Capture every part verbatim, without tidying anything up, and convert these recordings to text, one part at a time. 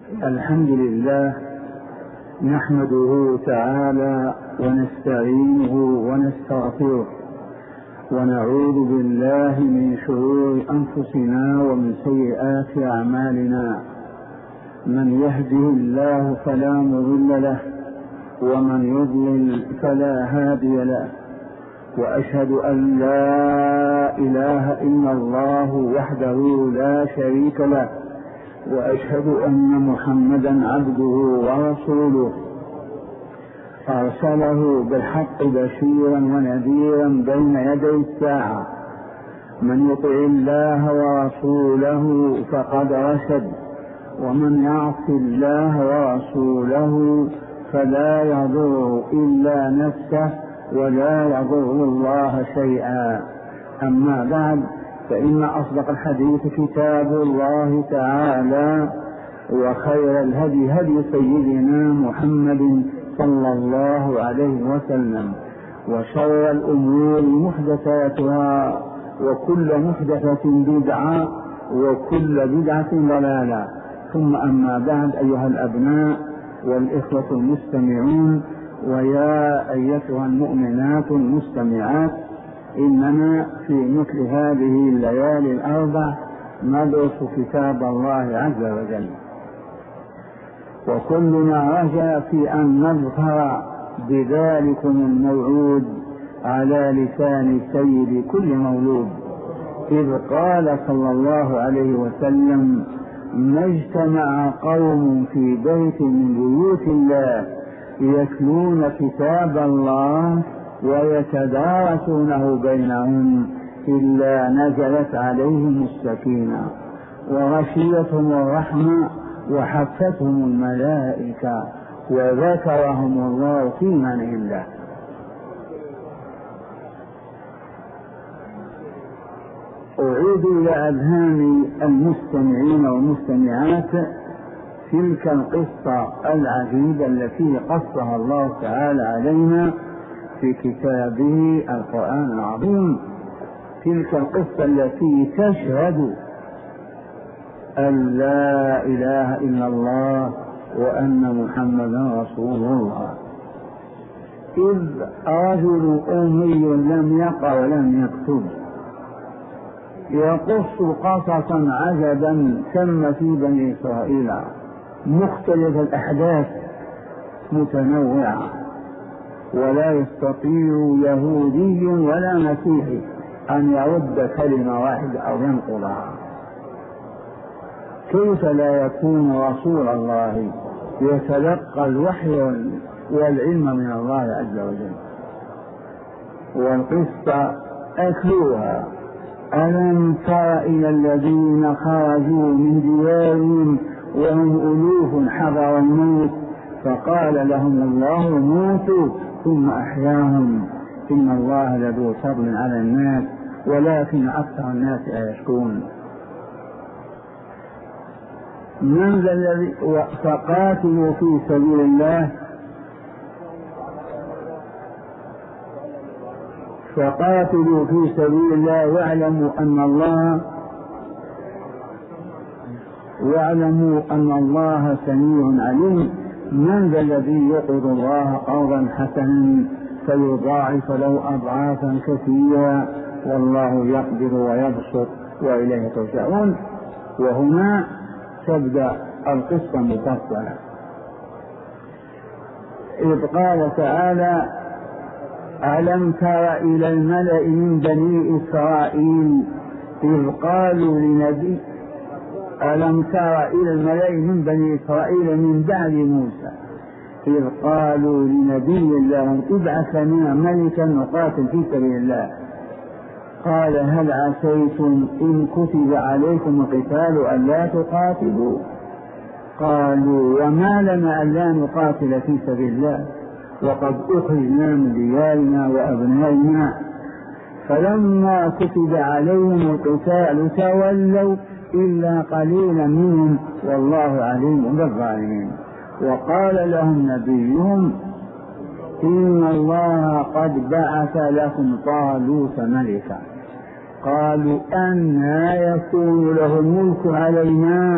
الحمد لله نحمده تعالى ونستعينه ونستغفره ونعوذ بالله من شرور أنفسنا ومن سيئات أعمالنا. من يهده الله فلا مضل له ومن يضلل فلا هادي له، وأشهد أن لا إله إلا الله وحده لا شريك له، وأشهد أن محمدا عبده ورسوله أرسله بالحق بشيرا ونذيرا بين يدي الساعة. من يطع الله ورسوله فقد رشد، ومن يعص الله ورسوله فلا يضر إلا نفسه ولا يضر الله شيئا. أما بعد، فإن أصدق الحديث كتاب الله تعالى، وخير الهدي هدي سيدنا محمد صلى الله عليه وسلم، وشر الأمور محدثاتها، وكل محدثة بدعة، وكل بدعة ضلالة. ثم أما بعد، أيها الأبناء والإخوة المستمعون، ويا أيتها المؤمنات المستمعات، إننا في مثل هذه الليالي الأربع ندرس كتاب الله عز وجل، وكلنا رجا في أن نظهر بذلكم الموعود على لسان سيد كل مولود، إذ قال صلى الله عليه وسلم: ما اجتمع قوم في بيت من بيوت الله يتلون كتاب الله ويتدارسونه بينهم إلا نزلت عليهم السكينة وغشيتهم الرحمة وحفتهم الملائكة وذكرهم الله في من عنده. أعيد إلى أذهان المستمعين والمستمعات تلك القصة العجيبة التي قصها الله تعالى علينا في كتابه القرآن العظيم، تلك القصة التي تشهد أن لا إله إلا الله وأن محمدا رسول الله. إذ رجل أمي لم يقرأ ولم يكتب يقص قصصا عجبا تم في بني إسرائيل، مختلف الأحداث متنوعة، ولا يستطيع يهودي ولا مسيحي أن يرد كلمة واحدة أو ينقلها. كيف لا يكون رسول الله يتلقى الوحي والعلم من الله عز وجل؟ والقصة أتلوها: ألم تر إلى الذين خرجوا من ديارهم وهم ألوف حذر الموت فقال لهم الله موتوا ثم أحياهم إن الله لذو فضل على الناس ولكن أكثر الناس لا يشكرون. من ذا الذي فقاتلوا في سبيل الله فقاتلوا في سبيل الله واعلموا أن الله واعلموا أن الله سميع عليم. من ذا الذي يقرض الله قرضا حسنا فيضاعف له أضعافا كثيرة والله يقدر ويبسط وإليه ترجعون. وهنا تبدأ القصة مفصلة، إذ قال تعالى: ألم تر إلى الملأ من بني إسرائيل إذ قالوا لنبي ألم تر إلى الملأ من بني إسرائيل من بعد موسى إذ قالوا لنبي لهم ابعث لنا ملكا نقاتل في سبيل الله قال هل عسيتم إن كتب عليكم القتال ألا تقاتلوا؟ قالوا وما لنا ألا نقاتل في سبيل الله وقد أخرجنا من ديارنا وأبنائنا. فلما كتب عليهم القتال تولوا إلا قليلا منهم والله عليم بالظالمين. وقال لهم نبيهم إن الله قد بعث لكم طالوت ملكا. قالوا أنى يكون له الملك علينا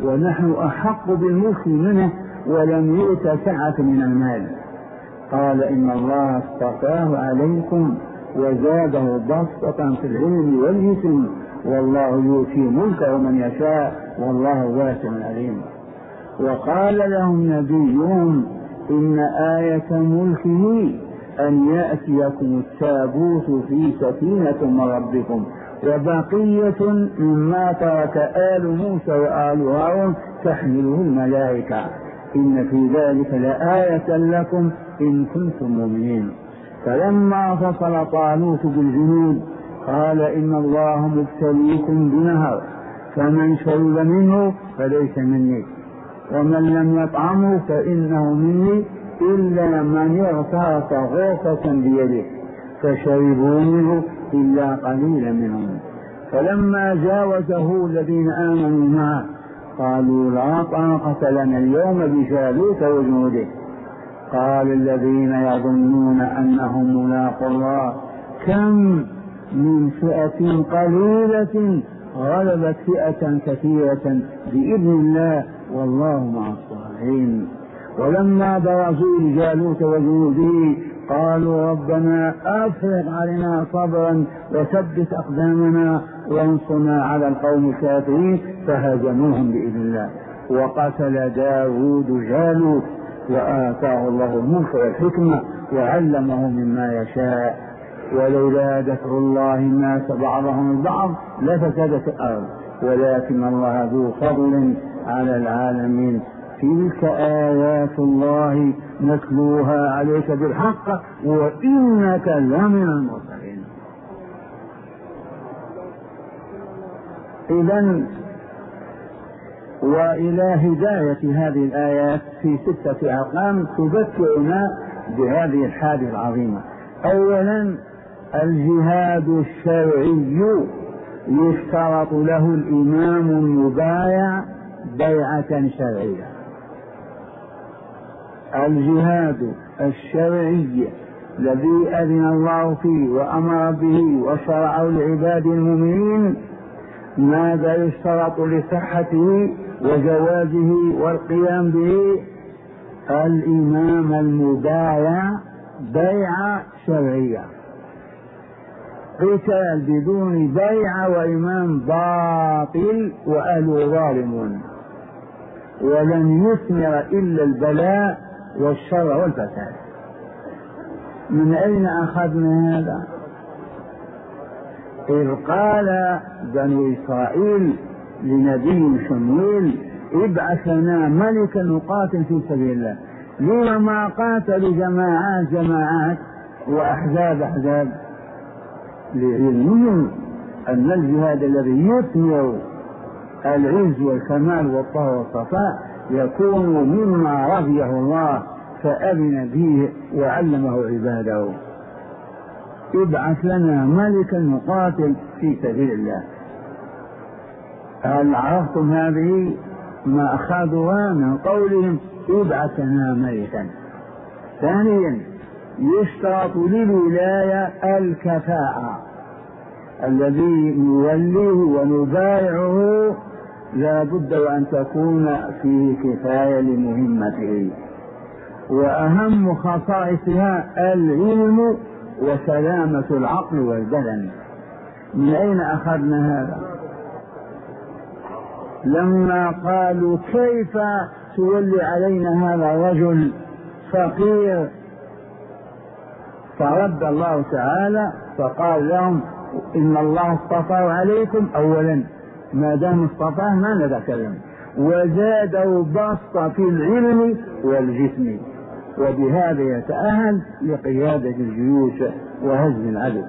ونحن أحق بالملك منه ولم يؤت سعة من المال. قال إن الله اصطفاه عليكم وزاده بسطة في العلم والجسم والله يؤتي ملكه من يشاء والله واسع عليم. وقال لهم نبيهم إن آية ملكه أن يأتيكم التابوت في سكينة من ربكم وبقية مما ترك آل موسى وآل هارون تحمله الملائكة إن في ذلك لآية لكم إن كنتم مؤمنين. فلما فصل طالوت بالجنود قال إن الله مبتليكم بنهر فمن شرب منه فليس مني ومن لم يطعمه فإنه مني إلا من اغترف غرفة بيده فشربوا منه إلا قليلا منهم. فلما جاوزه الذين آمنوا معه قالوا لا طاقة لنا اليوم بجالوت وجنوده. قال الذين يظنون أنهم ملاقو الله كم من فئة قليلة غلبت فئة كثيرة بإذن الله والله مع الصالحين. ولما برزوا لجالوت وجنوده قالوا ربنا أفرغ علينا صبرا وثبت أقدامنا وانصرنا على القوم الكافرين فهزموهم بإذن الله. وقتل داود جالوت وآتاه الله الملك والحكمة وعلمه مما يشاء ولولا دفع الله الناس بعضهم البعض لفسدت الأرض ولكن الله ذو فضل على العالمين. تلك آيات الله نتلوها عليك بالحق وإنك لمن المرسلين. إذن وإلى هداية هذه الآيات في ستة أقسام تذكرنا بهذه الحادثة العظيمة. أولا الجهاد الشرعي يشترط له الإمام المبايع بيعة شرعية. الجهاد الشرعي الذي أذن الله فيه وأمر به وشرعه لعباد المؤمنين ماذا يشترط لصحته وجوازه والقيام به؟ الإمام المبايع بيعة شرعية. قتال بدون بيعة وإمام باطل وأهله ظالمون ولن يثمر إلا البلاء والشر والفساد. من أين أخذنا هذا؟ إذ قال بنو إسرائيل لنبي شمويل ابعث لنا ملكا نقاتل في سبيل الله. لما ما قاتلوا جماعات جماعات وأحزاب أحزاب؟ لعلمهم أن الجهاد الذي يثمر العز والكمال والطهر والصفاء يكون مما رضيه الله فأذن به وعلمه عباده. ابعث لنا ملكا نقاتل في سبيل الله. هل عرفتم هذه ما أخذوها من قولهم ابعث لنا ملكا؟ ثانيا يشترط للولاية الكفاءة. الذي نوليه ونبايعه لا بد وأن تكون فيه كفاية لمهمته. وأهم خصائصها العلم وسلامة العقل والبدن. من أين أخذنا هذا؟ لما قالوا كيف تولي علينا هذا رجل فقير فرد الله تعالى فقال لهم إن الله اصطفاه عليكم. أولا ما دام اصطفاه ما نتكلم وزاده بسطة في العلم والجسم وبهذا يتأهل لقيادة الجيوش وهزم العدو.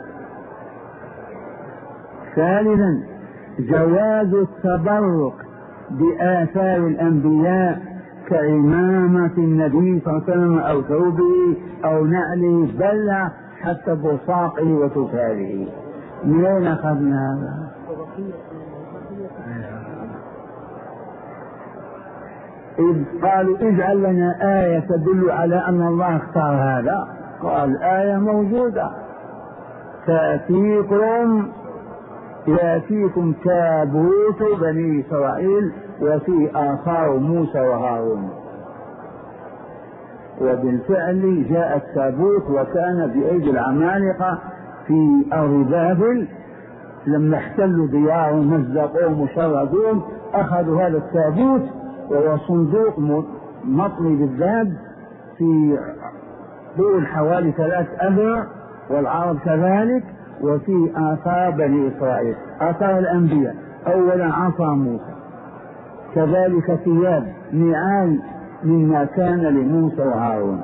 ثالثا جواز التبرك بآثار الأنبياء كإمامة النبي صلى الله عليه وسلم أو ثوبه أو نعله بل حتى بصاقه وتفاله. من أين أخذنا هذا؟ إذ قالوا اجعل لنا آية تدل على أن الله اختار هذا. قال آية موجودة تأتيكم يأتيكم تابوت بني إسرائيل وفي آثار موسى وهارون. وبالفعل جاء التابوت وكان بأيدي العمالقة في أرض بابل، لما احتلوا ديارهم مزقوهم وشردوهم أخذوا هذا التابوت، وهو صندوق مطلي بالذهب في طول حوالي ثلاث أذرع والعرض كذلك، وفي آثار بني إسرائيل، آثار الأنبياء. أولا عصا موسى، كذلك ثياب نعال مما كان لموسى وهارون،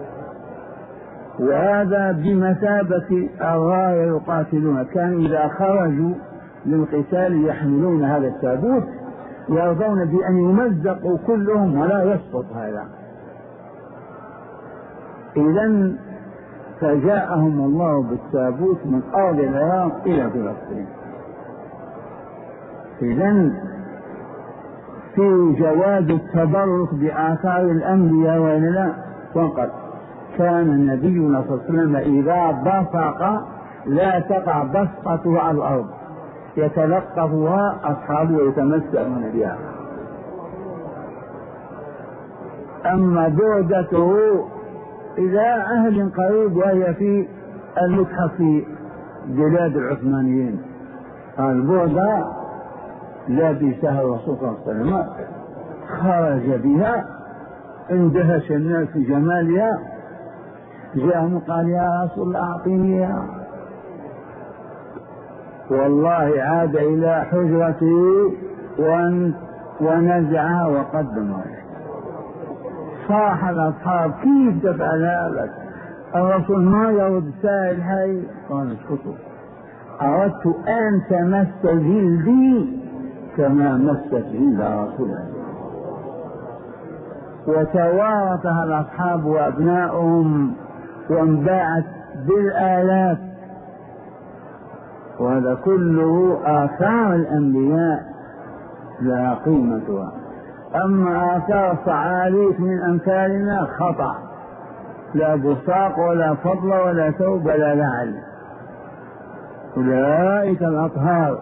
وهذا بمثابة الراية يقاتلون. كانوا إذا خرجوا للقتال يحملون هذا التابوت، يرضون بأن يمزقوا كلهم ولا يسقط هذا. إذن فجاءهم الله بالتابوت من أرض العراق إلى فلسطين. إذن في جواز التبرك بآثار الأنبياء ولا فقط. كان نبينا صلى الله عليه وسلم إذا بصق لا تقع بصقته على الأرض، يتلقفها أصحابه ويتمسكون بها. أما بردته إلى أهل قريب، وهي في المتحف في بلاد العثمانيين. البردة لابسها الرسول صلى الله عليه وسلم، خرج بها، اندهش الناس في جمالها، جاءهم قال يا رسول الله أعطينيها، والله عاد إلى حجرته ونزعها وقدمها. صاح الأصحاب كيف تفعل هذا؟ الرسول ما يرد سائل حي. قال اسكتوا، أردت أن تمس جلدي كما مست جلد رسول الله. وتوارثها الأصحاب وأبنائهم وانباعت بالآلاف، وهذا كله آثار الأنبياء لا قيمتها. أما آثار صعاليك من أمثالنا خطأ، لا بصاق ولا فضل ولا ثوب ولا لعل. أولئك الأطهار.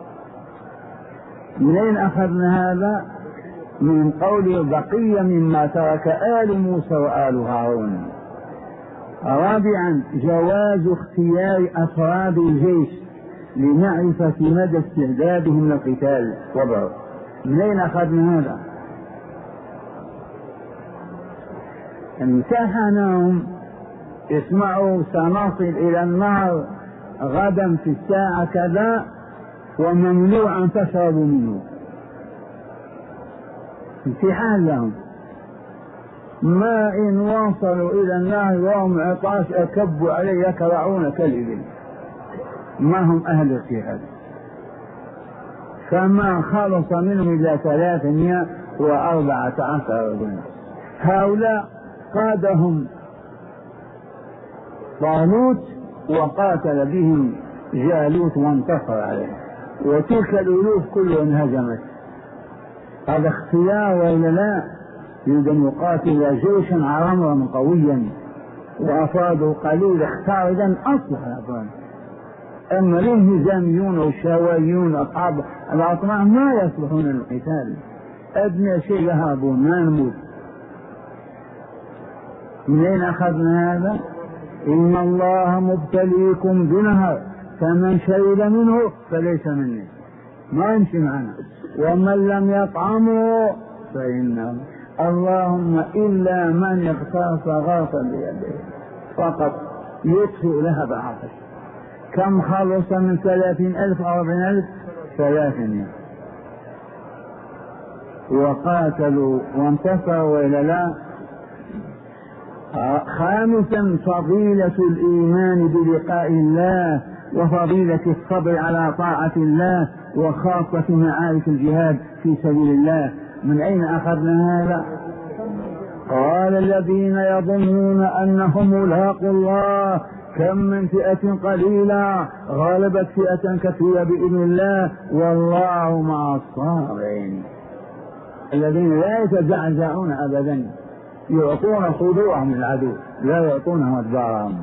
منين أخذنا هذا؟ من قول بقية مما ترك آل موسى وآل هارون. رابعا جواز اختيار أفراد الجيش لمعرفة مدى استعدادهم للقتال وضع. منين أخذنا هذا؟ امتحنهم، اسمعوا سنصل إلى النار غدا في الساعة كذا وممنوع أن تشربوا منه. امتحان لهم. ما إن وصلوا إلى النار وهم عطاش أكبوا عليه يكرعون كالإبل، ما هم أهل الجهاد. فما خلص منهم إلا ثلاثمائة وأربعة عشر رجلا. هؤلاء قادهم طالوت وقاتل بهم جالوت وانتصر عليه، وتلك الألوف كلها انهزمت. هذا اختيار ولا لا؟ يريد أن يقاتل جيشا عرمرا قويا وأفراده قليل، اختار إذن أصلح الأفراد. أما الانهزاميون والشاويون أصحاب الأطماع ما يصلحون للقتال، أدنى شيء يهابون ما نموت. منين أخذنا هذا؟ إن الله مبتليكم بنهر فمن شرب منه فليس مني، ما يمشي معنا، ومن لم يطعمه فإنه. اللهم إلا من اغتاص غاصا بيده فقط يطفئ لهب عطش. كم خلص من ثلاثين ألف أو أربعين ألف؟ ثلاثمائة. وقاتلوا وانتصروا وإلا لا؟ خامسا فضيلة الإيمان بلقاء الله وفضيلة الصبر على طاعة الله وخاصة معارك الجهاد في سبيل الله. من أين أخذنا هذا؟ قال الذين يظنون أنهم ملاقوا الله كم من فئة قليلة غلبت فئة كثيرة بإذن الله والله مع الصابرين. الذين لا يتزعزعون أبدا، يعطون صدورهم للعدو لا يعطونهم أدبارهم.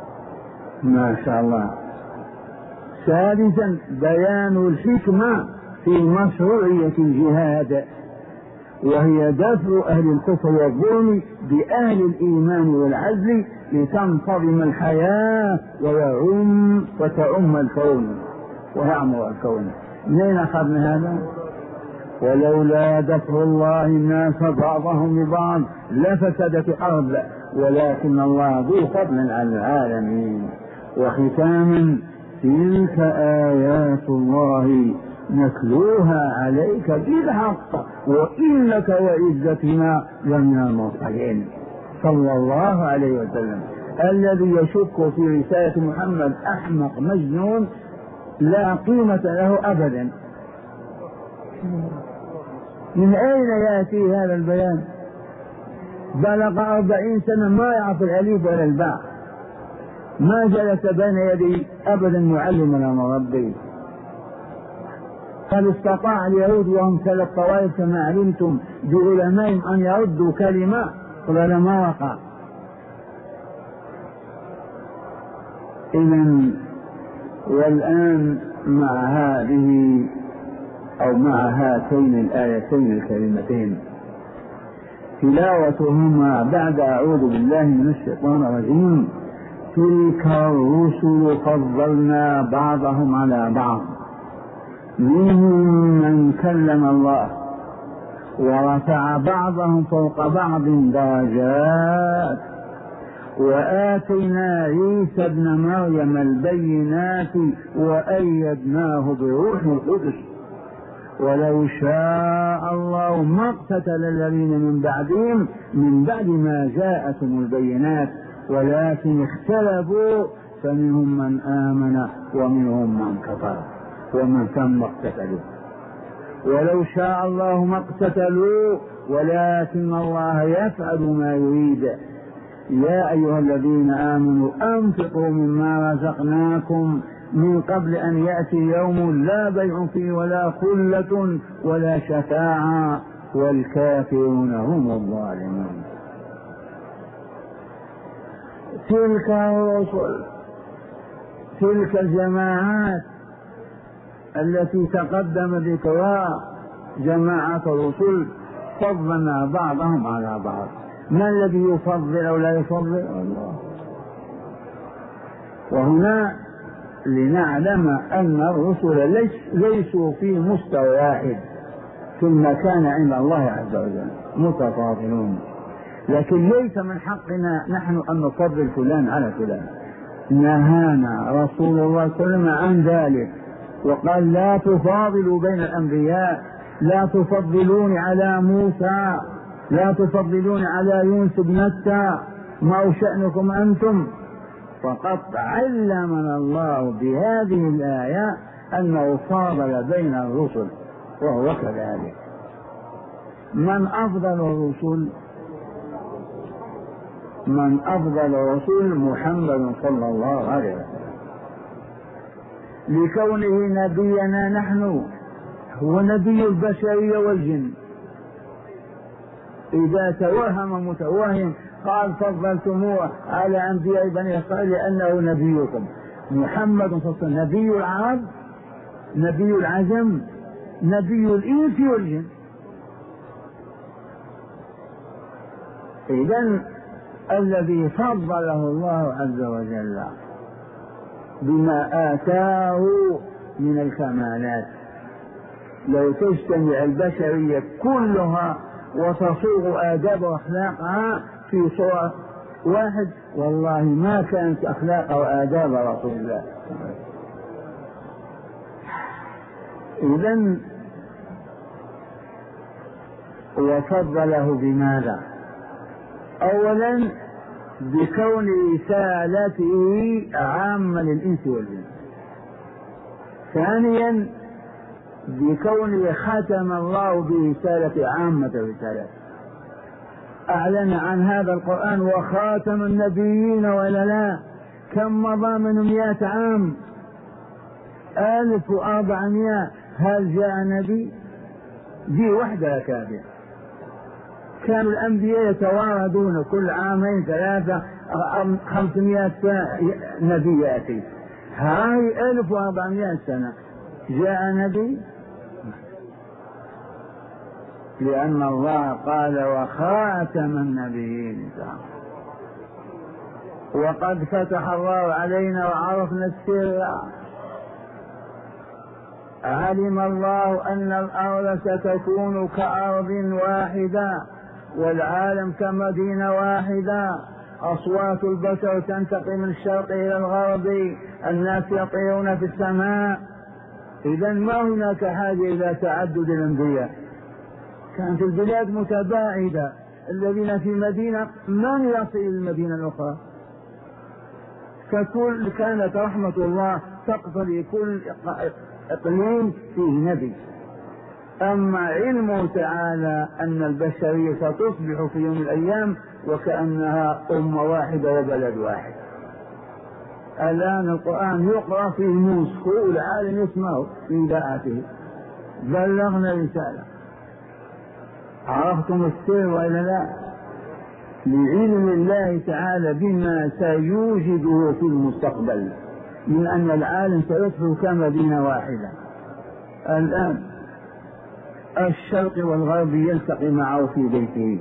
ما شاء الله. سادسا بيان الحكمة في مشروعية الجهاد، وهي دفع أهل الكفر والظلم بأهل الإيمان والعدل لتنتظم الحياة ويعم وتعم الكون ويعمر الكون. منين أخذنا هذا؟ ولولا دفع الله الناس بعضهم ببعض لفسدت الأرض ولكن الله ذو فضل على العالمين. وختاما تلك آيات الله نتلوها عليك بالحق وإنك وعزتنا لمن المرسلين. صلى الله عليه وسلم. الذي يشك في رسالة محمد أحمق مجنون لا قيمة له أبدا. من أين يأتي هذا البيان؟ بلغ أربعين سنة ما يعرف الأليف ولا الباء، ما جلس بين يدي أبدا معلما مربي. هل استطاع اليهود وهم ثلاث طوائف كما علمتم بعلمائهم أن يردوا كلمة؟ قال ما وقع. إذن والآن مع هذه أو مع هاتين الآيتين الكريمتين تلاوتهما بعد أعوذ بالله من الشيطان الرجيم: تلك الرسل فضلنا بعضهم على بعض منهم من كلم الله ورفع بعضهم فوق بعض درجات وآتينا عيسى ابن مريم البينات وأيدناه بروح القدس ولو شاء الله ما اقتتل الذين من بعدهم من بعد ما جاءتهم البينات ولكن اختلفوا فمنهم من آمن ومنهم من كفر ومن ثم اقتتلوا. ولو شاء الله ما اقتتلوا ولكن الله يفعل ما يريد. يا أيها الذين آمنوا أنفقوا مما رزقناكم من قبل أن يأتي يوم لا بيع فيه ولا خلة ولا شفاعة والكافرون هم الظالمون. تلك الرسل، تلك الجماعات التي تقدم ذكرها جماعة الرسل فضلنا بعضهم على بعض. ما الذي يفضل أو لا يفضل؟ الله. وهنا لنعلم أن الرسل ليس ليسوا في مستوى واحد في المكان عند الله عز وجل، متفاضلون، لكن ليس من حقنا نحن أن نفضل فلان على فلان. نهانا رسول الله صلى الله عليه وسلم عن ذلك وقال: لا تفاضلوا بين الأنبياء، لا تفضلون على موسى، لا تفضلون على يونس بن متى، ما شأنكم أنتم؟ فقد علمنا الله بهذه الآية أنه فاضل بين الرسل وهو كذلك. من أفضل الرسل؟ من أفضل الرسل محمد صلى الله عليه وسلم، لكونه نبينا نحن، هو نبي البشرية والجن. إذا توهم متوهم قال فضلتموه على أنبياء بني إسرائيل لأنه نبيكم. محمد صلى الله عليه وسلم نبي العرب، نبي العجم، نبي الإنس والجن. إذن الذي فضله الله عز وجل بما آتاه من الكمالات، لو تجتمع البشرية كلها وتصوغ آداب وأخلاقها في صورة واحد والله ما كانت أخلاق وآداب رسول الله. إذن وفضله بماذا؟ أولا بكون رسالته عامة للإنس والجن. ثانيا بكونه ختم الله برسالة عامة الرسالات، أعلن عن هذا القرآن وخاتم النبيين ولا لا؟ كم مضى من مئة عام؟ ألف وأربعمائة. هل جاء نبي؟ دي وحدة كافية. كانوا الأنبياء يتواردون كل عامين ثلاثة خمسمائة نبي يأتي. هاي ألف وأربعمائة سنة جاء نبي؟ لأن الله قال وخاتم النبيين. وقد فتح الله علينا وعرفنا السر. علم الله أن الأرض ستكون كأرض واحدة والعالم كمدينة واحدة، أصوات البشر تنتقل من الشرق إلى الغرب، الناس يطيرون في السماء. إذا ما هناك حاجة إلى تعدد الأنبياء. كانت البلاد متباعدة، الذين في مدينة من يصل إلى المدينة الأخرى، فكل كانت رحمة الله تقتضي كل إقليم فيه نبي. أما علمه تعالى أن البشرية ستصبح في يوم من الأيام وكأنها أمة واحدة وبلد واحد. الآن القرآن يقرأ في موسكو والعالم يسمعه في إذاعته. بلغنا رسالة. عرفتم السر وإلا لا؟ لعلم الله تعالى بما سيوجده في المستقبل من أن العالم سيصبح كمدينة واحدة. الآن الشرق والغرب يلتقي معه في بيته.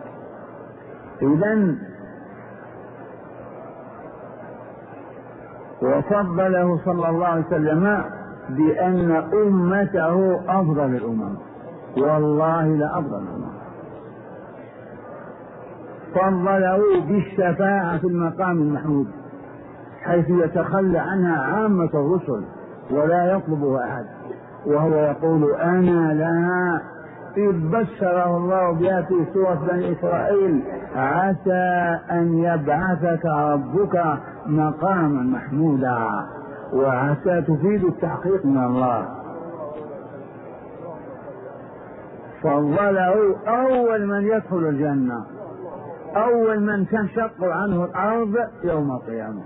إذن وفضله صلى الله عليه وسلم بأن أمته أفضل الأمم، والله لأفضل الأمم. فضله بالشفاعة في المقام المحمود حيث يتخلى عنها عامة الرسل ولا يطلبها أحد، وهو يقول أنا لها، إذ بشره الله بها في سورة بني إسرائيل عسى أن يبعثك ربك مقاما محمودا. وعسى تفيد التحقيق من الله. فضله أول من يدخل الجنة، أول من تنشق عنه الأرض يوم القيامة.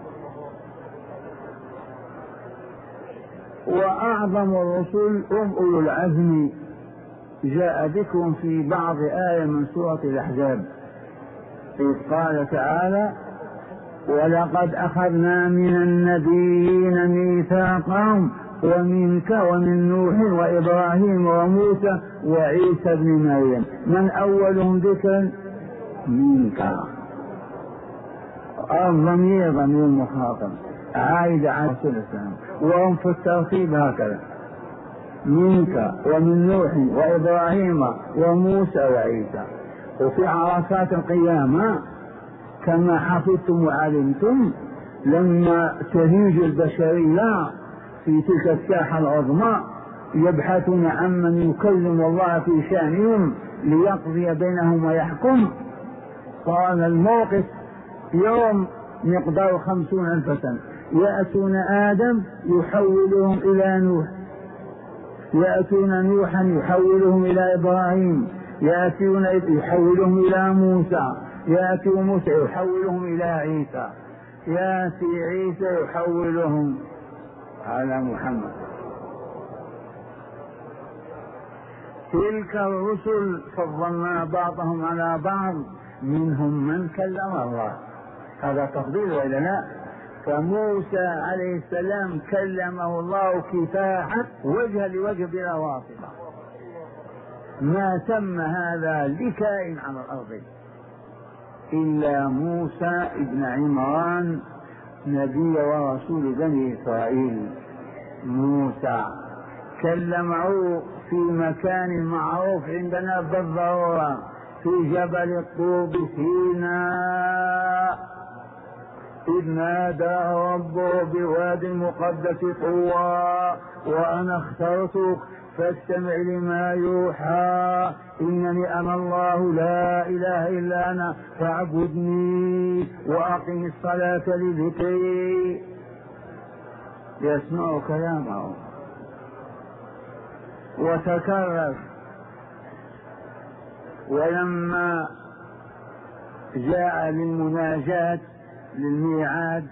وأعظم الرسل هم أولو العزم، جاء ذكر في بعض آية من سورة الأحزاب إذ قال تعالى ولقد أخذنا من النبيين ميثاقهم ومنك ومن نوح وإبراهيم وموسى وعيسى ابن مريم. من أولهم ذكرا؟ منك. الضمير ضمير مخاطب عائد على رسول الله، وهم في الترتيب هكذا منك ومن نوح وإبراهيم وموسى وعيسى. وفي عرفات القيامة كما حفظتم وعلمتم لما تهيج البشرية في تلك الساحة العظمى يبحثون عن من يكلم الله في شأنهم ليقضي بينهم ويحكم، قال الموقف يوم مقدار خمسون ألف سنة. يأتون آدم يحولهم إلى نوح، يأتون نوحا يحولهم إلى إبراهيم، يأتون يحولهم إلى موسى، يأتي موسى يحولهم إلى عيسى، يأتي عيسى يحولهم على محمد. تلك الرسل فضلنا بعضهم على بعض، منهم من كلم الله، هذا تفضيل وإلا لا؟ فموسى عليه السلام كلمه الله كفاحا وجها لوجه بلا واسطة، ما تم هذا لكائن على الأرض إلا موسى ابن عمران نبي ورسول بني إسرائيل. موسى كلمه في مكان معروف عندنا بالضرورة في جبل الطور بسيناء، إذ نادى ربه بواد المقدس طوى وأنا اخترتك فاستمع لما يوحى إنني أنا الله لا إله إلا أنا فاعبدني وأقم الصلاة لذكري. يسمع كلامه وتكرر. ولما جاء للمناجاة للميعاد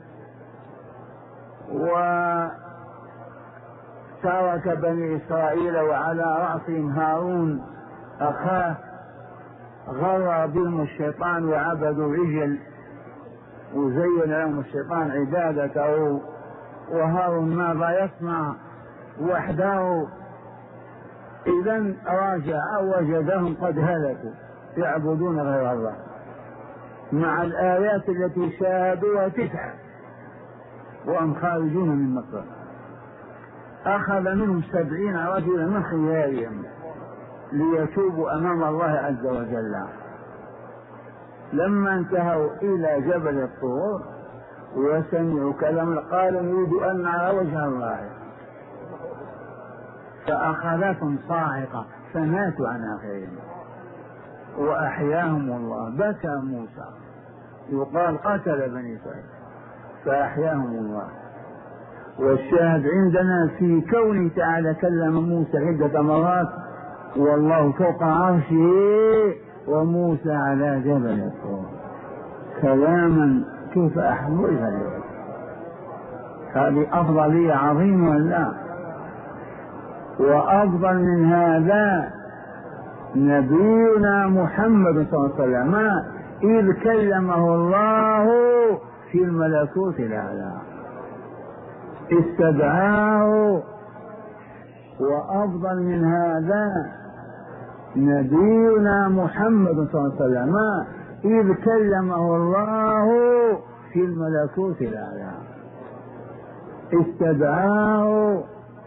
وترك بني إسرائيل وعلى رأسهم هارون أخاه، غر بهم الشيطان وعبدوا عجل وزين لهم الشيطان عبادته، وهارون ماذا يصنع وحده؟ إذا راجع وجدهم قد هلكوا يعبدون غير الله، مع الآيات التي شاهدوها تسعة وهم خارجون من مكة. أخذ منهم سبعين رجلا من خيارهم ليتوبوا أمام الله عز وجل. لما انتهوا إلى جبل الطور وسمعوا كلام قالوا نريد أن نرى وجه الله، فأخذتهم صاعقة فماتوا عن آخرهم وأحياهم الله. بكى موسى، يقال قتل بني إسرائيل فأحياهم الله. والشاهد عندنا في كونه تعالى كلم موسى عدة مرات والله فوق عرشه وموسى على جبل الطور كلاما كيف أحملها اليوم. هذه أفضلية عظيمة لا. وأفضل من هذا نبينا محمد صلى الله عليه وسلم إذ كلمه الله في الملكوت الأعلى استدعاه. وأفضل من هذا نبينا محمد صلى الله عليه وسلم إذ كلمه الله في الملكوت الأعلى استدعاه.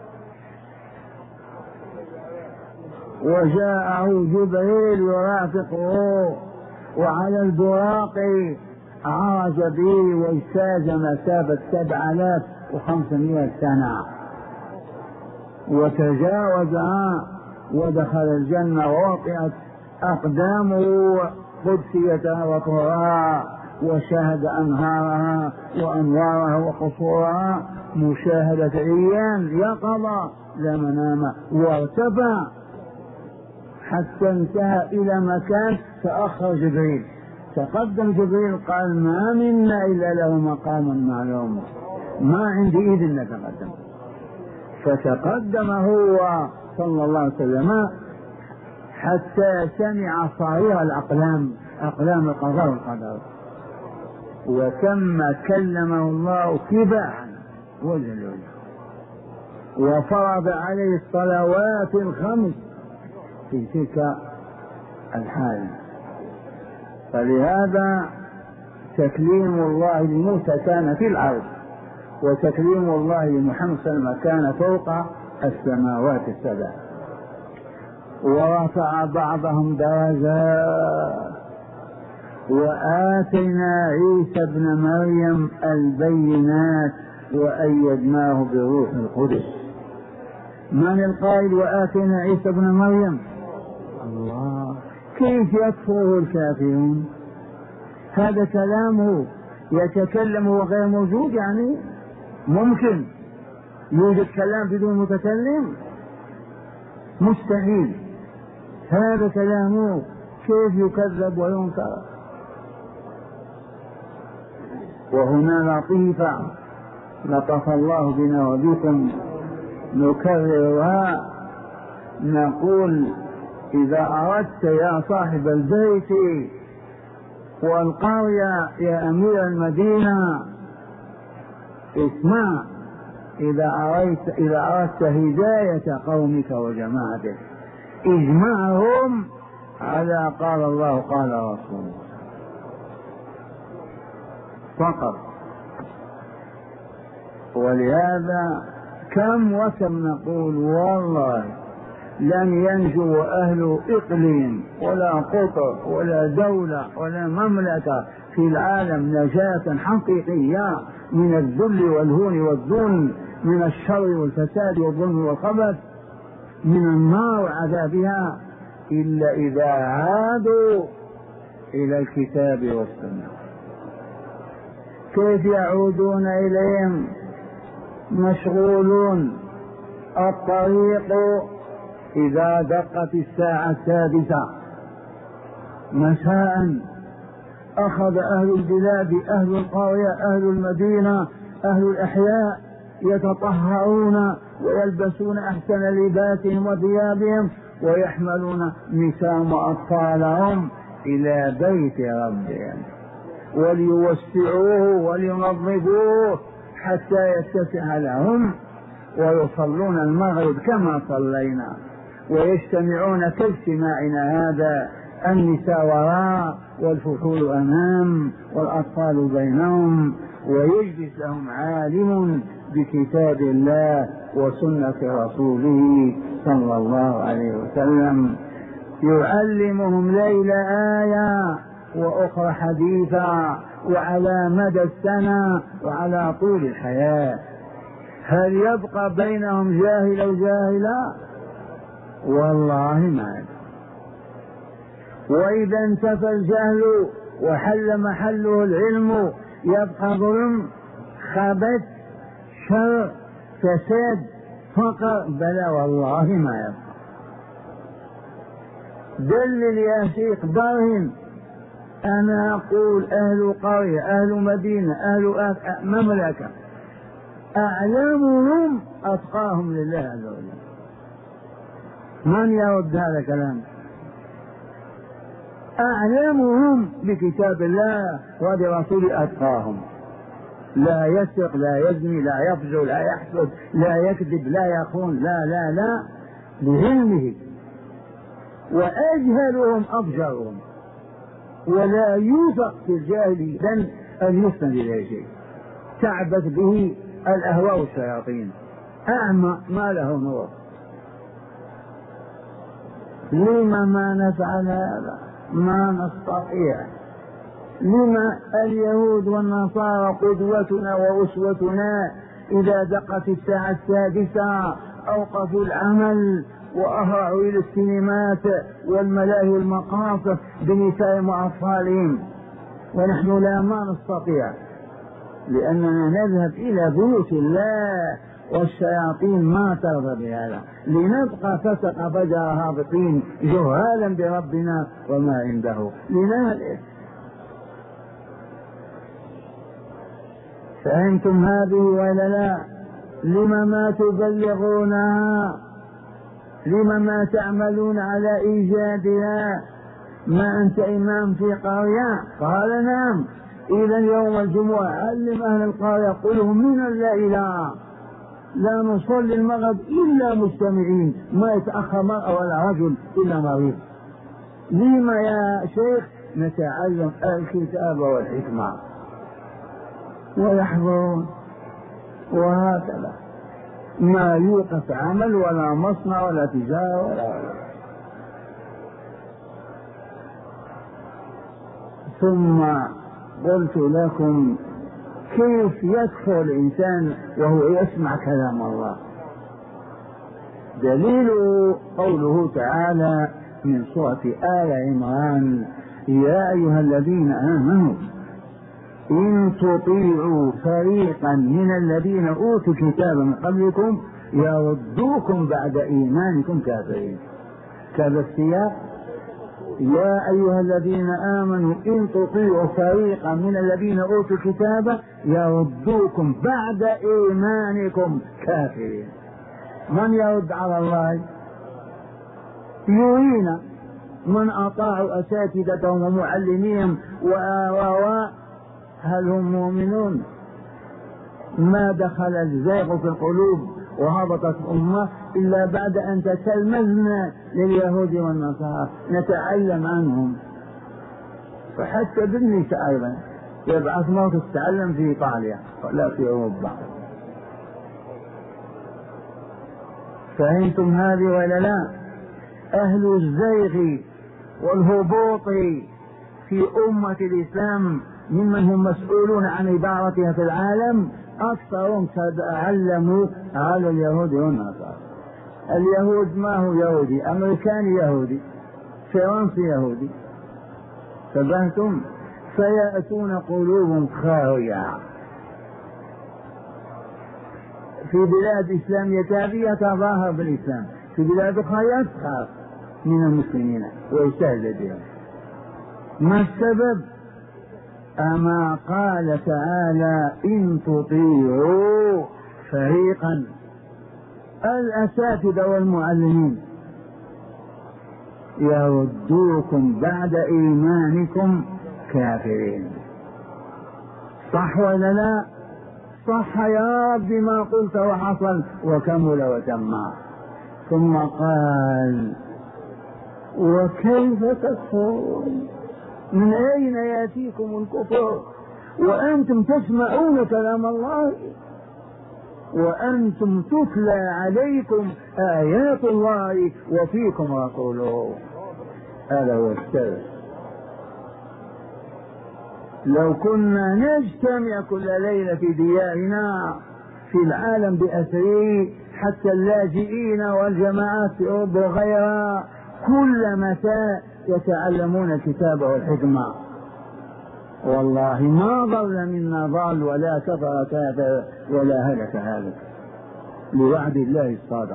وجاءه جبريل يرافقه وعلى البراق عرج به واجتاز مسافة سبع آلاف وخمسمائة سنة وتجاوزها ودخل الجنة ووقعت أقدامه قدسيتها وطهرها وشاهد أنهارها وأنوارها وقصورها مشاهدة عيان يقظة لا منام. وارتفع حتى انتهى إلى مكان تأخر جبريل، تقدم جبريل قال ما منا إلا له مقام معلوم، ما عندي إذن نتقدم. فتقدم هو صلى الله عليه وسلم حتى سمع صرير الأقلام، أقلام القضاء والقدر، وتم كلمه الله تباعا وجه لوجه وفرض عليه الصلوات الخمس في تلك الحال. فلهذا تكليم الله لموسى كان في الأرض وتكليم الله لمحمد صلى الله عليه وسلم كان فوق السماوات السبع. ورفع بعضهم درجات وآتينا عيسى ابن مريم البينات وأيدناه بروح القدس. من القائل وآتينا عيسى ابن مريم؟ الله. كيف يكفره الكافرون؟ هذا كلامه يتكلم وغير موجود، يعني ممكن يوجد كلام بدون متكلم؟ مستحيل. هذا كلامه كيف يكذب وينكر؟ وهنا لطيفة لطف الله بنا وبكم نكررها، نقول إذا أردت يا صاحب البيت والقرية يا أمير المدينة اسمع، إذا أردت, إذا أردت هداية قومك وجماعتك اجمعهم على قال الله قال رسوله فقط. ولهذا كم وكم نقول والله لن ينجو أهل إقليم ولا قطر ولا دولة ولا مملكة في العالم نجاة حقيقية من الذل والهون والذل، من الشر والفساد والظلم والخبث، من النار وعذابها، إلا إذا عادوا إلى الكتاب والسنة. كيف يعودون إليهم؟ مشغولون. الطريق إذا دقت الساعة السادسة مساء أخذ أهل البلاد، أهل القرية، أهل المدينة، أهل الأحياء يتطهرون ويلبسون أحسن لباسهم وثيابهم ويحملون نساء وأطفالهم إلى بيت ربهم وليوسعوه ولينظفوه حتى يتسع لهم، ويصلون المغرب كما صلينا ويجتمعون كاجتماعنا هذا، النساء وراء والفحول أمام والأطفال بينهم، ويجلس لهم عالم بكتاب الله وسنة رسوله صلى الله عليه وسلم، يعلمهم ليل آية وأخرى حديثا، وعلى مدى السنة وعلى طول الحياة. هل يبقى بينهم جاهل أو جاهلا؟ والله ما أدري. وإذا انتفى الجهل وحل محله العلم يبقى ظلم، خبث، شر، فساد، فقر؟ بلى والله ما يبقى. دلل يا شيخ، برهن. أنا أقول أهل قرية، أهل مدينة، أهل مملكة، أعلمهم أتقاهم لله عز وجل. من يرد هذا الكلام؟ أعلمهم بكتاب الله وبرسوله أتقاهم، لا يسرق، لا يزني، لا يفجر، لا يحسد، لا يكذب، لا يخون، لا لا لا، بعلمه. وأجهلهم أفجرهم، ولا يوثق في الجاهل إذن أن يسند إليه شيء، تعبث به الأهواء والشياطين، أعمى ما له نور. لما ما نفعل هذا؟ ما نستطيع. لما اليهود والنصارى قدوتنا وأسوتنا إذا دقت الساعة السادسة أوقفوا العمل وأهرعوا إلى السينمات والملاهي والمقاصد بنسائهم وأطفالهم، ونحن لا ما نستطيع، لأننا نذهب إلى بيوت الله والشياطين ما ترضى بهذا، لنبقى فسق فجر هابطين جهالا بربنا وما عنده لنهلك. فأنتم هذه ولا لا؟ لما ما تبلغونها؟ لما ما تعملون على إيجادها؟ ما أنت إمام في قرية؟ قال نعم. إذا يوم الجمعة علم أهل القرية، قلهم من الليلة لا نصلي المغرب إلا مجتمعين، ما يتأخر مرأة ولا رجل إلا مريض. لما يا شيخ؟ نتعلم الكتاب والحكمة ويحضرون، وهكذا ما يوقف عمل ولا مصنع ولا تجارة ولا, ولا. ثم قلت لكم كيف يدخل الإنسان وهو يسمع كلام الله؟ دليل قوله تعالى من سورة آل عمران: يا أيها الذين آمنوا إن تطيعوا فريقا من الذين أوتوا الكتاب من قبلكم يردوكم بعد إيمانكم كافرين. كذا السياق: يا أيها الذين آمنوا إن تطيعوا فريقا من الذين أوتوا الكتاب يردوكم بعد إيمانكم كافرين. من يرد على الله؟ يرينا من أطاعوا أساتذتهم ومعلميهم وآواء، هل هم مؤمنون؟ ما دخل الزيغ في القلوب وهبطت الأمة إلا بعد أن تتلمذنا لليهود والنصارى نتعلم عنهم. فحتى بالنساء أيضا يبعث موت تتعلم في إيطاليا ولا في أوروبا. فهمتم هذه ولا لا؟ أهل الزيغ والهبوط في أمة الإسلام ممن هم مسؤولون عن إدارتها في العالم أكثرهم تعلموا على اليهود والنصارى. اليهود ما هو يهودي، أمريكاني يهودي، فرنسي يهودي، فبهتم، فيأتون قلوبهم خاوية. في بلاد إسلامية تابية تظاهر بالإسلام، في بلاد أخرى يسخر من المسلمين ويستهزئ بهم. ما السبب؟ أما قال تعالى إن تطيعوا فريقا، الأساتذة والمعلمين يردوكم بعد إيمانكم كافرين. صح ولا لا؟ صح يا رب ما قلت وحصل وكمل وتم. ثم قال وكيف تكفرون؟ من أين يأتيكم الكفر وأنتم تسمعون كلام الله وأنتم تتلى عليكم آيات الله وفيكم رسوله؟ هذا هو السر. لو كنا نجتمع كل ليلة في ديارنا في العالم بأسره، حتى اللاجئين والجماعات في أوروبا وغيرها كل مساء يتعلمون الكتاب والحكمة، والله ما ضل منا ضال ولا كفر كافر ولا هلك هالك لوعد الله الصادق.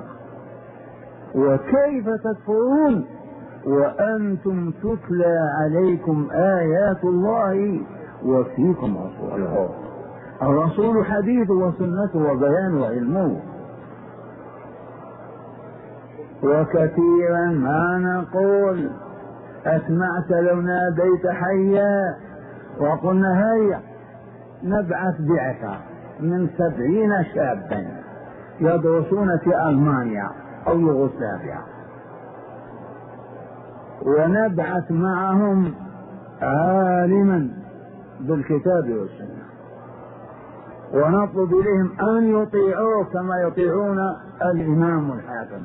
وكيف تكفرون وأنتم تتلى عليكم آيات الله وفيكم رسوله؟ الرسول حديث وسنته وبيان وعلمه. وكثيرا ما نقول أسمعت لو ناديت حيا، وقلنا هيا نبعث بعثة من سبعين شابا يدرسون في ألمانيا أو يوغوسلافيا، ونبعث معهم عالما بالكتاب والسنة، ونطلب إليهم أن يطيعوه كما يطيعون الإمام والحاكم،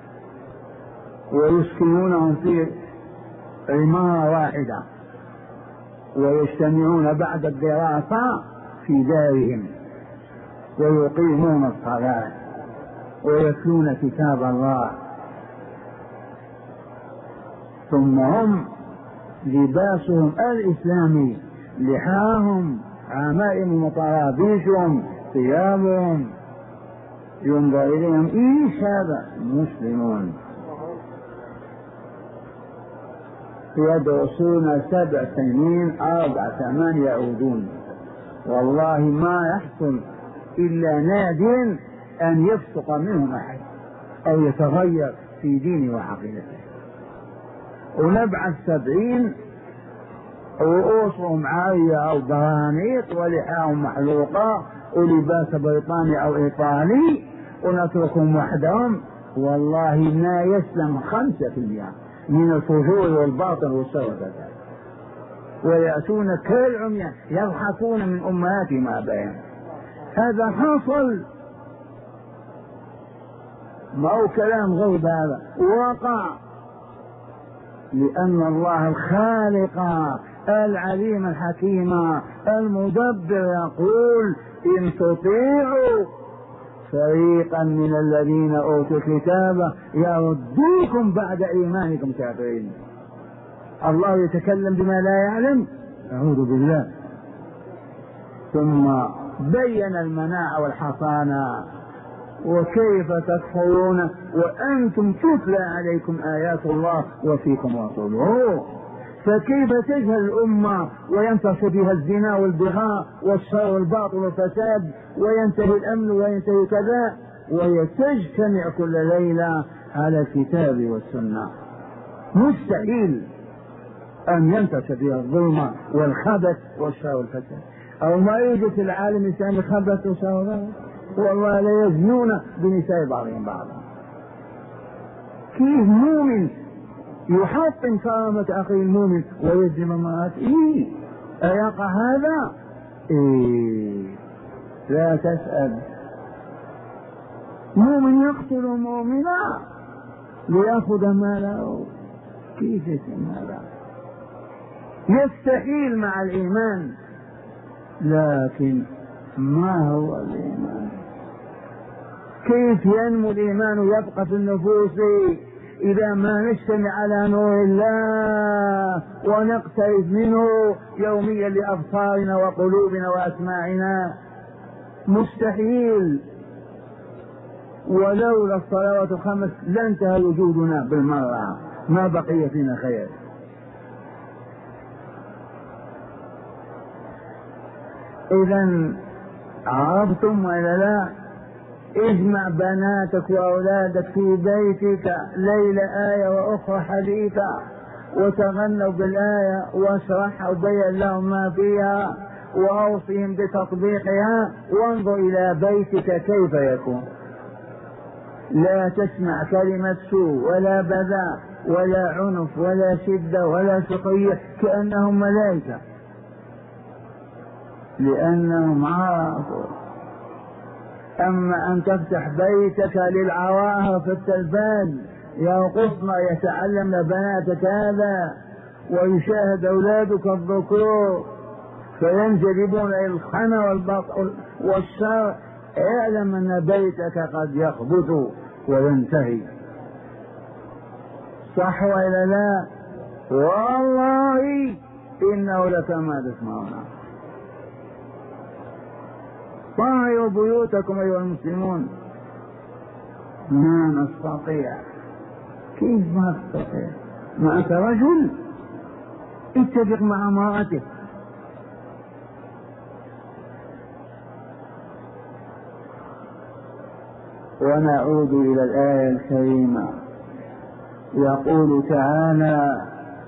ويسكنونهم في عمارة واحدة، ويجتمعون بعد الدراسة في دارهم، ويقيمون الصلاة ويتلون كتاب الله، ثم هم لباسهم الإسلامي، لحاهم، عمائم وطرابيشهم، ثيابهم، ينظر إليهم إيش هذا؟ مسلمون. يدرسون سبع سنين أربع ثمان يعودون، والله ما يحصل إلا نادر أن يفسق منهم أحد أو يتغير في دينه وعقيدته. ونبعث سبعين رؤوسهم عارية أو برانيط ولحاهم محلوقة ولباس بريطاني أو إيطالي، ونتركهم وحدهم، والله ما يسلم خمسة في المئة من الفجور والباطل والشر، ويأتون كالعميان يضحكون من أمهاتهم وآبائهم. هذا حصل، ما هو كلام غيب، هذا وقع، لأن الله الخالق العليم الحكيم المدبر يقول إن تطيعوا فريقا من الذين أوتوا الكتاب يردوكم بعد إيمانكم كافرين. الله يتكلم بما لا يعلم، أعوذ بالله. ثم بين المناعة والحصانة. وكيف تكفرون وأنتم تتلى عليكم آيات الله وفيكم رسوله؟ فكيف تجهل الأمة وينتشر بها الزنا والبغاء والشر والباطل والفساد، وينتهي الأمن وينتهي كذا، ويتجتمع كل ليلة على الكتاب والسنة؟ مستحيل أن ينتشر بها الظلم والخبث والشر والفساد. أو ما يوجد في العالم الإسلامي خبث وشر، والله لا يزنون بنساء بعضهم بعضا. كيف مؤمن يحطم كرامة أخيه المؤمن ويزن امرأته؟ أيقع هذا؟ إيه، لا تسأل. مؤمن يقتل مؤمنا ليأخذ ماله، كيف يتم هذا؟ يستحيل مع الإيمان. لكن ما هو الإيمان؟ كيف ينمو الإيمان ويبقى في النفوس إذا ما نجتمع على نور الله ونقترب منه يوميا لأبصارنا وقلوبنا وأسماعنا؟ مستحيل. ولولا الصلوات الخمس لانتهى وجودنا بالمرة، ما بقي فينا خير. إذا عرفتم ولا لا؟ اجمع بناتك وأولادك في بيتك ليلة آية وأخرى حديثة، وتغنوا بالآية واشرحها وبين لهم ما فيها وأوصيهم بتطبيقها، وانظر إلى بيتك كيف يكون. لا تسمع كلمة سوء ولا بذاء ولا عنف ولا شدة ولا سخرية، كأنهم ملائكة، لأنهم عرفوا. أما أن تفتح بيتك للعواهر في التلفاز يرقصن يتعلمن بناتك هذا، ويشاهد أولادك الذكور فينجذبون إلى الخنا والبطل والشر، اعلم أن بيتك قد يخبط وينتهي. صح وإلا لا؟ والله إنه لكما تسمعون. طهروا بيوتكم أيها المسلمون. ما نستطيع. كيف ما تستطيع؟ ما أنت رجل اتفق مع امرأتك. ونعود إلى الآية الكريمة، يقول تعالى: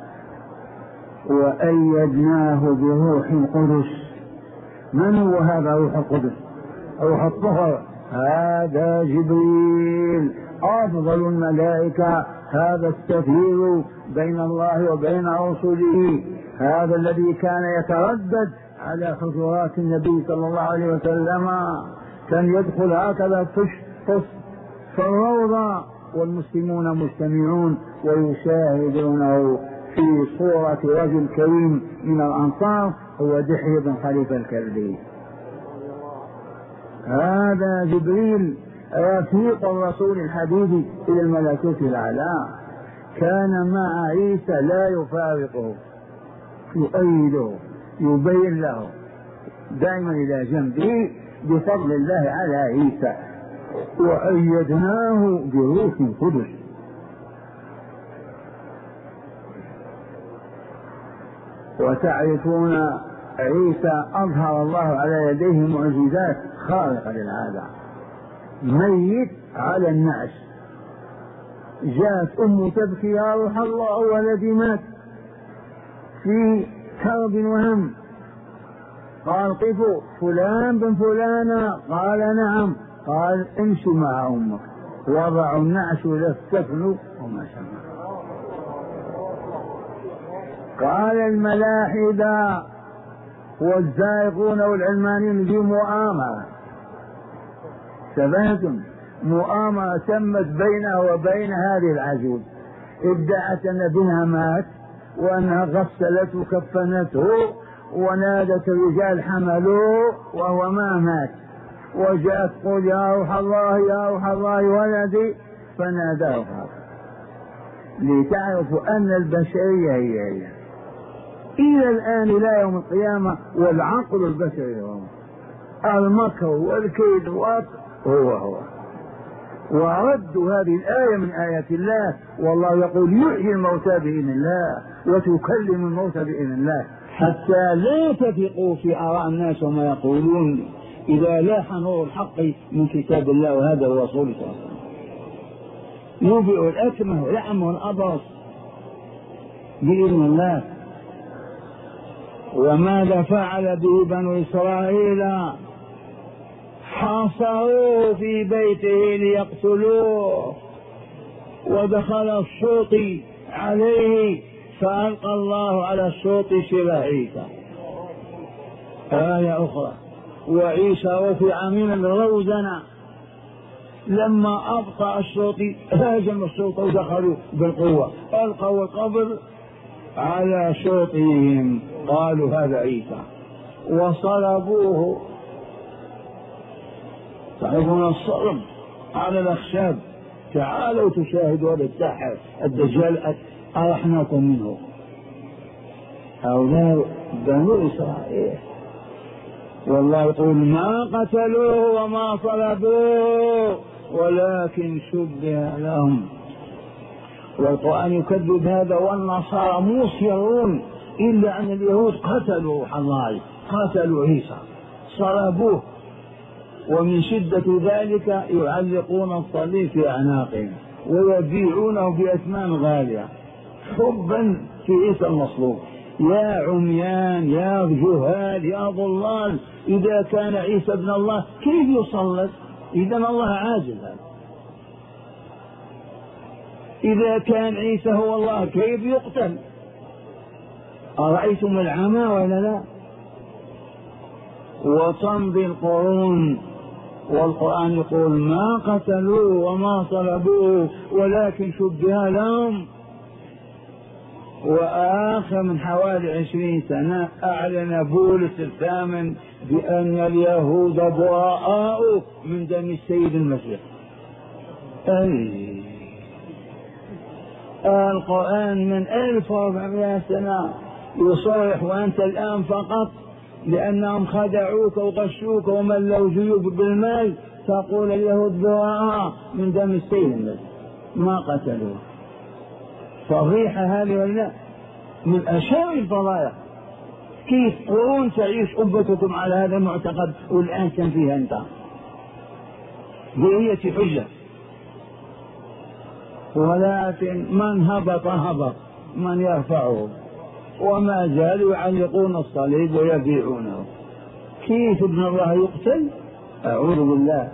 وأيدناه بروح القدس. من هو هذا روح القدس؟ روح الطهر. هذا جبريل أفضل الملائكة، هذا السفير بين الله وبين رسله، هذا الذي كان يتردد على حجرات النبي صلى الله عليه وسلم، كان يدخل هكذا تشطف في الروضة والمسلمون مجتمعون ويشاهدونه في صورة رجل كريم من الأنصار، هو دحية بن خليفة الكلبي. هذا جبريل رفيق الرسول الحبيب إلى الملكوت الأعلى، كان مع عيسى لا يفارقه، يؤيده، يبين له دائما إلى جنبه بفضل الله على عيسى. وأيدناه بروح القدس. وتعرفون عيسى أظهر الله على يديه معجزات خارقة للعادة. ميت على النعش، جاءت أمه تبكي: يا روح الله ولدي مات في كرب وهم. قال: قفوا، فلان بن فلانة. قال: نعم. قال: امشوا مع أمك. وضعوا النعش واستفنوا وما شمع. قال الملاحدة والزائغون والعلمانيين في مؤامرة، سمعتم؟ مؤامرة تمت بينها وبين هذه العجوز، ادعت أن ابنها مات وأنها غسلته وكفنته ونادت الرجال حملوه وهو ما مات، وجاءت تقول: يا روح الله يا روح الله ولدي، فناداه لتعرفوا أن البشرية هي هي إلى الآن إلى يوم القيامة، والعقل البشري هو المكر والكيد هو هو. وردوا هذه الآية من آيات الله، والله يقول: يحيي الموتى بإذن الله وتكلم الموتى بإذن الله، حتى لا تثقوا في آراء الناس وما يقولون إذا لاح نور الحق من كتاب الله وهذا الرسول صلى الله عليه وسلم. يبئ الأكمه لحمه الأبرص بإذن الله. وماذا فعل به بنو إسرائيل؟ حاصروه في بيته ليقتلوه، ودخل الشوط عليه فألقى الله على الشوط شبه عيسى. آية أخرى: وعيسى رفع من الروزنة، لما أبطأ الشوط هاجم الشوط ودخلوا بالقوة، ألقوا القبر على شوطهم، قالوا هذا عيسى، وصلبوه. تعرفون الصلب على الأخشاب؟ تعالوا تشاهدوا هذا الساحر الدجال أرحناكم منه. هؤلاء بنو إسرائيل، والله يقول: ما قتلوه وما صلبوه ولكن شبه لهم. والقرآن يكذب هذا، والنصارى مصرون إلا أن اليهود قتلوا روح الله، قتلوا عيسى، صلبوه، ومن شدة ذلك يعلقون الصليب في أعناقهم ويبيعونه بأثمان غالية حبا في عيسى المصلوب. يا عميان، يا جهال، يا ضلال، إذا كان عيسى ابن الله كيف يصلب؟ إذا الله عاجز. إذا كان عيسى هو الله كيف يقتل؟ أرأيتم العمى ولا لا؟ وتمضي القرون والقرآن يقول ما قتلوه وما صلبوه ولكن شبه لهم. وآخر من حوالي عشرين سنة أعلن بولس الثامن بأن اليهود براء من دم السيد المسيح. أي القرآن من ألف وأربعمائة سنة يصرح، وأنت الآن فقط لأنهم خدعوك وغشوك وملوا جيوب بالمال تقول اليهود براء من دم السيد المسيح. ما قتلوه. فضيحة هذه ولا؟ من أشهر الفضائح. كيف قرون تعيش أمتكم على هذا المعتقد والآن كان فيها أنت بأية حجة؟ ولكن من هبط هبط، من يرفعه، وما زالوا يعلقون الصليب ويبيعونه. كيف ابن الله يقتل؟ أعوذ بالله.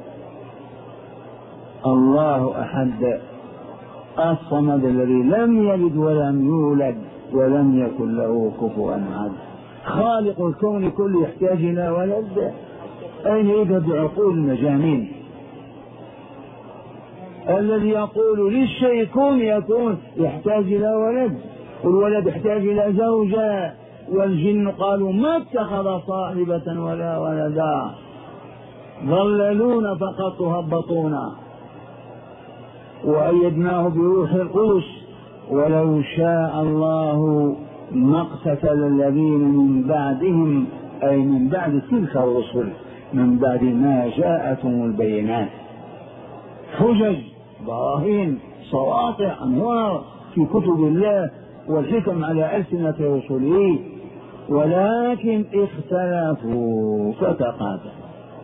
الله أحد الصمد الذي لم يلد ولم يولد ولم يكن له كفوا أحد. خالق الكون كله يحتاج إلى ولد؟ أين يذهب بعقول المجانين؟ الذي يقول للشيء كن يكون يحتاج إلى ولد، والولد يحتاج إلى زوجة، والجن قالوا ما اتخذ صاحبة ولا ولدا، ضللون فقط هبطونا. وأيدناه بروح القدس ولو شاء الله ما اقتتل الذين من بعدهم، أي من بعد تلك الرسل، من بعد ما جاءتهم البينات، حجج براهين سواطع أنوار في كتب الله والحكم على ألسنة رسله، ولكن اختلفوا فتقاتلوا.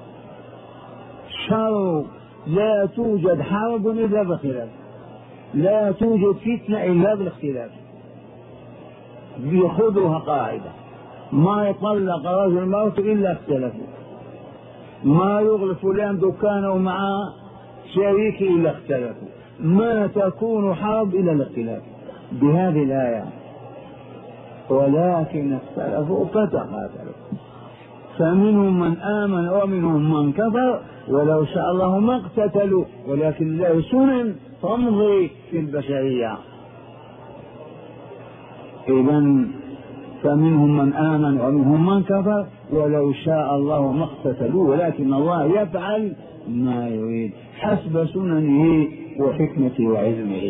شر لا توجد حرب إلا باختلاف، لا توجد فتنة إلا بالاختلاف. بيأخذوها قاعدة، ما يطلق رجل الموت إلا اختلفوا، ما يغلق فلان دكانه مع شريكه إلا اختلفوا، ما تكون حرب إلا الاختلاف بهذه الآية. ولكن اختلفوا فتقاتلوا، فمنهم من آمن ومنهم من كفر، ولو شاء الله ما اقتتلوا، ولكن الله سنن تمضي في البشرية. إذن فمنهم من آمن ومنهم من كفر، ولو شاء الله ما اقتتلوا، ولكن الله يفعل ما يريد حسب سننه وحكمته وعلمه.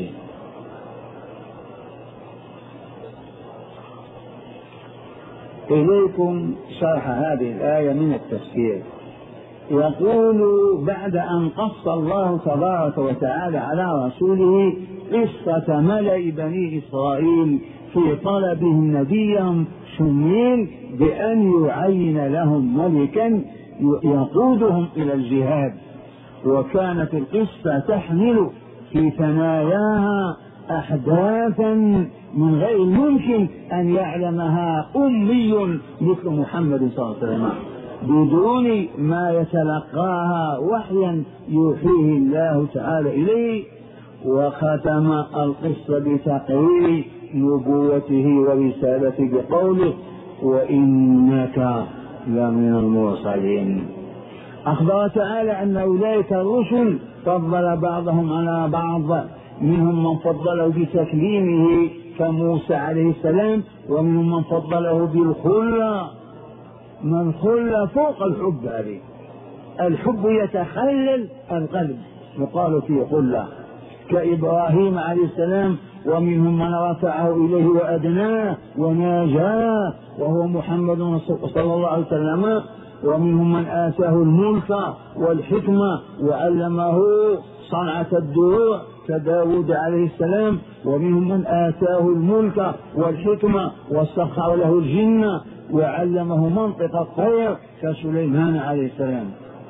إليكم شرح هذه الآية من التفسير. يقول بعد أن قص الله تبارك وتعالى على رسوله قصة ملأ بني إسرائيل في طلبهم نبيا شميل بأن يعين لهم ملكا يقودهم إلى الجهاد، وكانت القصة تحمل في ثناياها أحداثا من غير ممكن أن يعلمها أمي مثل محمد صلى الله عليه وسلم بدون ما يتلقاها وحيا يوحيه الله تعالى إليه. وختم القصة بتقرير نبوته ورسالته بقوله وإنك لمن المرسلين. أخبر تعالى أن أولئك الرسل فضل بعضهم على بعض، منهم من فضله بتكليمه كموسى عليه السلام، ومنهم من فضله بالخلة. من خلة فوق الحب، هذه الحب يتخلل القلب يقال فيه خلة، كإبراهيم عليه السلام، ومنهم من رفعه إليه وأدناه وناجاه وهو محمد صلى الله عليه وسلم، ومنهم من آتاه الملك والحكمة وعلمه صنعة الدروع كداود عليه السلام، ومنهم من آتاه الملك والحكمة وسخر له الجن وعلمه منطق الطير كسليمان عليه السلام.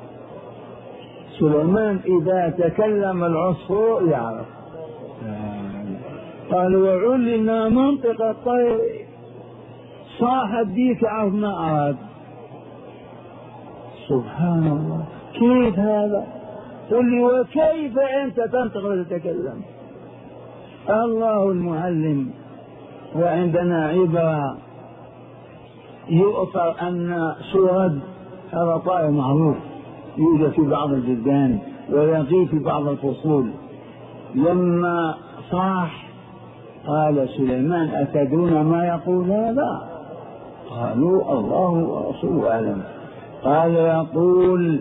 سليمان إذا تكلم العصفور يعرف، قال وعلمنا منطق الطير، صاح الديك عرف ما أراد. سبحان الله، كيف هذا؟ قل لي وكيف أنت تنطق وتتكلم؟ الله المعلم. وعندنا عبارة يؤثر أن سرد هذا طائر معروف يوجد في بعض البلدان ويقي في بعض الفصول. لما صاح قال سليمان أتدرون ما يقول هذا؟ قالوا الله ورسوله أعلم. قال يقول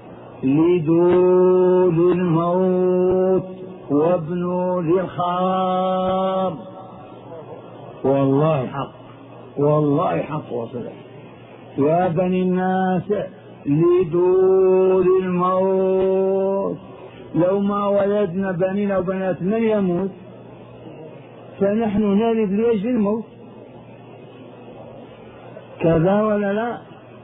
لدول الموت وابنوا للخراب. والله حق، والله حق وصدق. يا بني الناس لدول الموت، لو ما ولدنا بنينا وبنات من يموت؟ فنحن نلد لأجل الموت، كذا ولا لا؟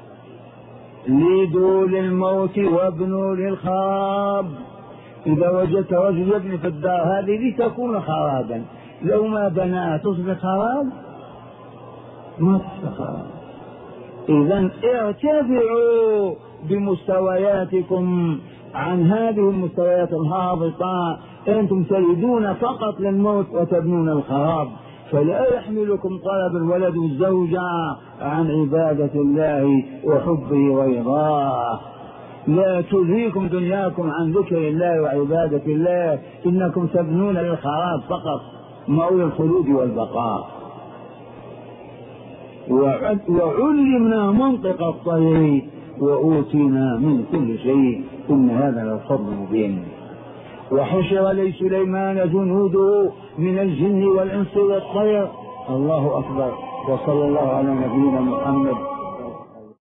لدول الموت وابنوا للخراب. إذا وجدت رجل يبني في الدار هذه لتكون خرابا، لو ما بناها تصبح خراب؟ ما تصبح خراب. إذن ارتفعوا بمستوياتكم عن هذه المستويات الهابطة. أنتم تريدون فقط للموت وتبنون الخراب، فلا يحملكم طلب الولد والزوجة عن عبادة الله وحبه ورضاه. لا تلهيكم دنياكم عن ذكر الله وعبادة الله، إنكم تبنون للخراب فقط، مولى الخلود والبقاء. وعلمنا منطق الطير وأوتينا من كل شيء إن هذا للفضل المبين. وحشر لسليمان جنوده من الجن والإنس والطير. الله أكبر. وصلى الله على نبينا محمد